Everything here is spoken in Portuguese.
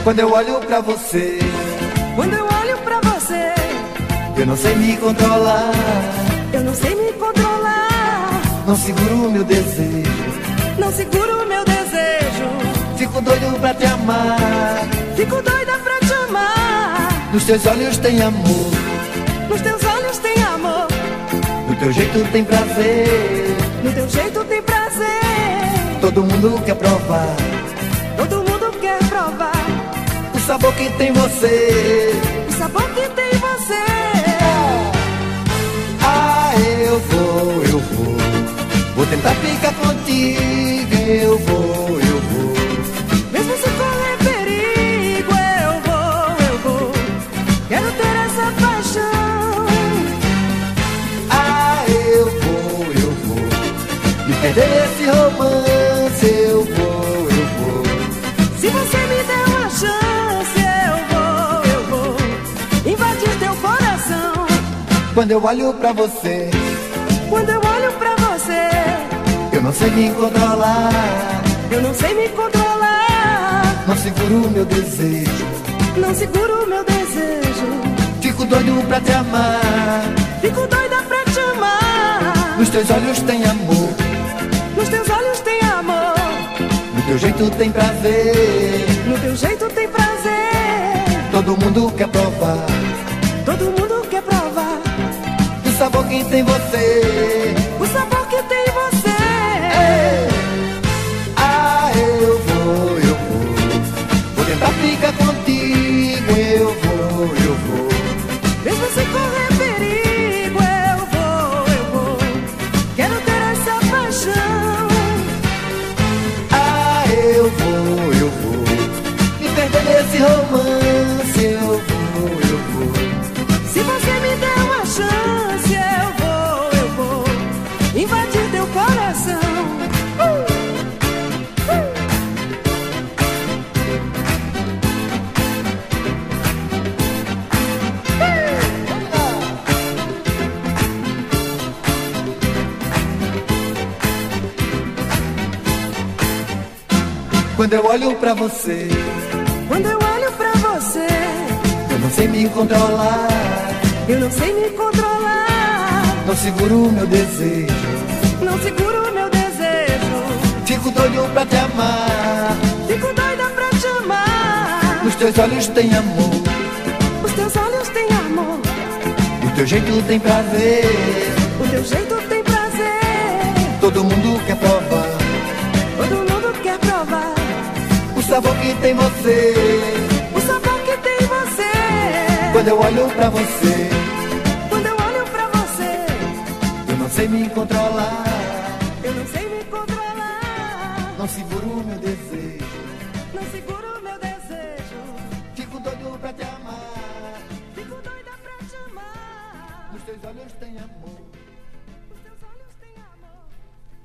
Quando eu olho pra você, quando eu olho pra você, eu não sei me controlar, eu não sei me controlar. não seguro o meu desejo, não seguro o meu desejo. Fico doido pra te amar, fico doida pra te amar. Nos teus olhos tem amor, nos teus olhos tem amor. No teu jeito tem prazer, no teu jeito tem prazer. Todo mundo quer provar, todo mundo quer provar o sabor que tem você, o sabor que tem você. Ah, eu vou, vou tentar ficar contigo. Eu vou, mesmo se correr perigo. Eu vou, quero ter essa paixão. Ah, eu vou me perder nesse romance. Eu vou. Se você me der uma chance, eu vou invadir teu coração. Quando eu olho pra você, quando eu olho pra você, eu não sei me controlar, eu não sei me controlar. não seguro o meu desejo, não seguro o meu desejo. Fico doido pra te amar, fico doida pra te amar. Nos teus olhos tem amor, nos teus olhos tem amor. No teu jeito tem prazer, no teu jeito tem prazer. Todo mundo quer provar, todo mundo quer provar o sabor que tem você, o sabor que tem você. Ah, eu vou tentar ficar contigo. Eu vou, mesmo se correr perigo. Eu vou, quero ter essa paixão. Ah, eu vou me perder nesse romance. Eu vou. Se você me der uma chance, eu vou invadir teu coração. Quando eu olho pra você, quando eu olho pra você, eu não sei me controlar, eu não sei me controlar. não seguro o meu desejo, não seguro o meu desejo. Fico doido pra te amar, fico doida pra te amar. Nos teus olhos tem amor, os teus olhos tem amor. No teu jeito tem prazer, o teu jeito tem prazer. Todo mundo quer provar, todo mundo quer provar o sabor que tem você, o sabor que tem você. Quando eu olho pra você, quando eu olho pra você, eu não sei me controlar, eu não sei me controlar. não seguro o meu desejo, não seguro o meu desejo. Fico doido pra te amar, fico doida pra te amar. Nos teus olhos tem amor.